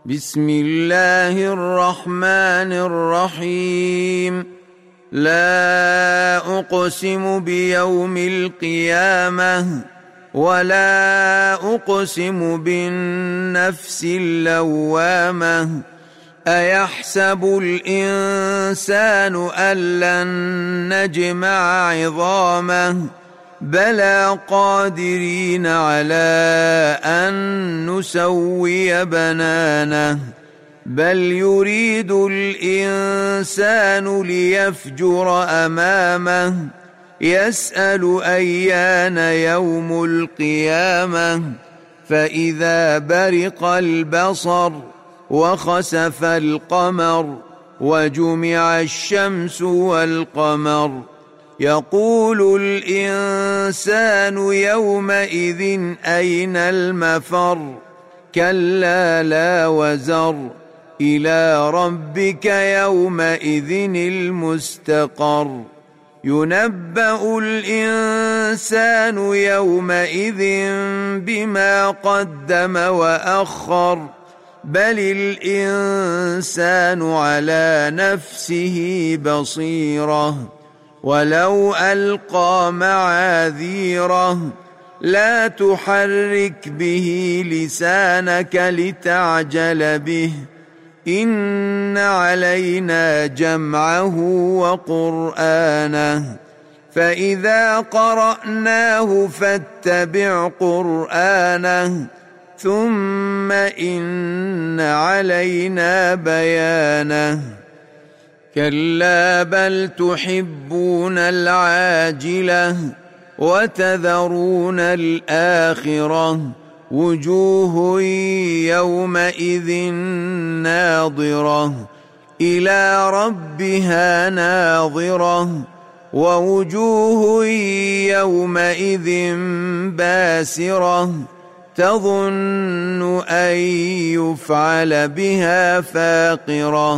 بسم الله الرحمن الرحيم. لا أقسم بيوم القيامة ولا أقسم بالنفس اللوامة. أيحسب الإنسان أن لن نجمع عظامه بلى قادرين على أن نسوي بنانه بل يريد الإنسان ليفجر أمامه يسأل أيان يوم القيامة فإذا برق البصر وخسف القمر وجمع الشمس والقمر يقول الإنسان يومئذ أين المفر كلا لا وزر إلى ربك يومئذ المستقر ينبأ الإنسان يومئذ بما قدم وأخر بل الإنسان على نفسه بصيرة ولو ألقى معاذيره لا تحرك به لسانك لتعجل به إن علينا جمعه وقرآنه فإذا قرأناه فاتبع قرآنه ثم إن علينا بيانه كلا بل تحبون العاجلة وتذرون الآخرة وجوه يومئذ ناظرة إلى ربها ناظرة ووجوه يومئذ باسرة تظن أن يفعل بها فاقرة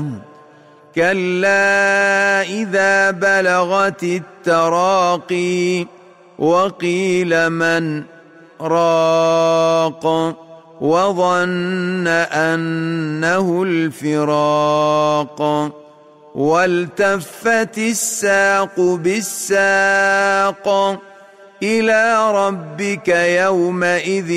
كلا إذا بلغت التراقي وقيل من راق وظن أنه الفراق والتفت الساق بالساق إلى ربك يومئذ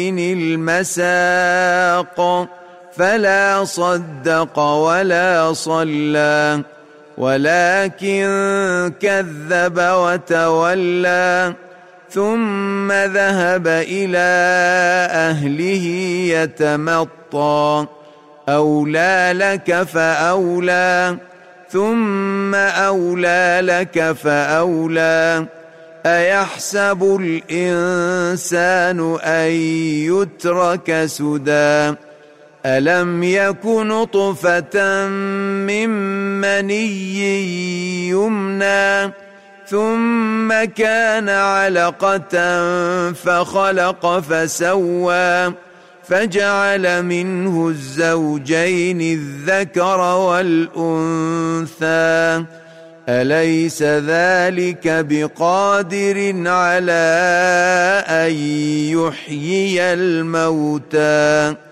المساق فلا صدق ولا صلى ولكن كذب وتولى ثم ذهب إلى أهله يتمطى أولى لك فأولى ثم أولى لك فأولى أيحسب الإنسان أن يترك سدى ألم يك نطفة من مني يمنى ثم كان علقة فخلق فسوى فجعل منه الزوجين الذكر والأنثى أليس ذلك بقادر على أن يحيي الموتى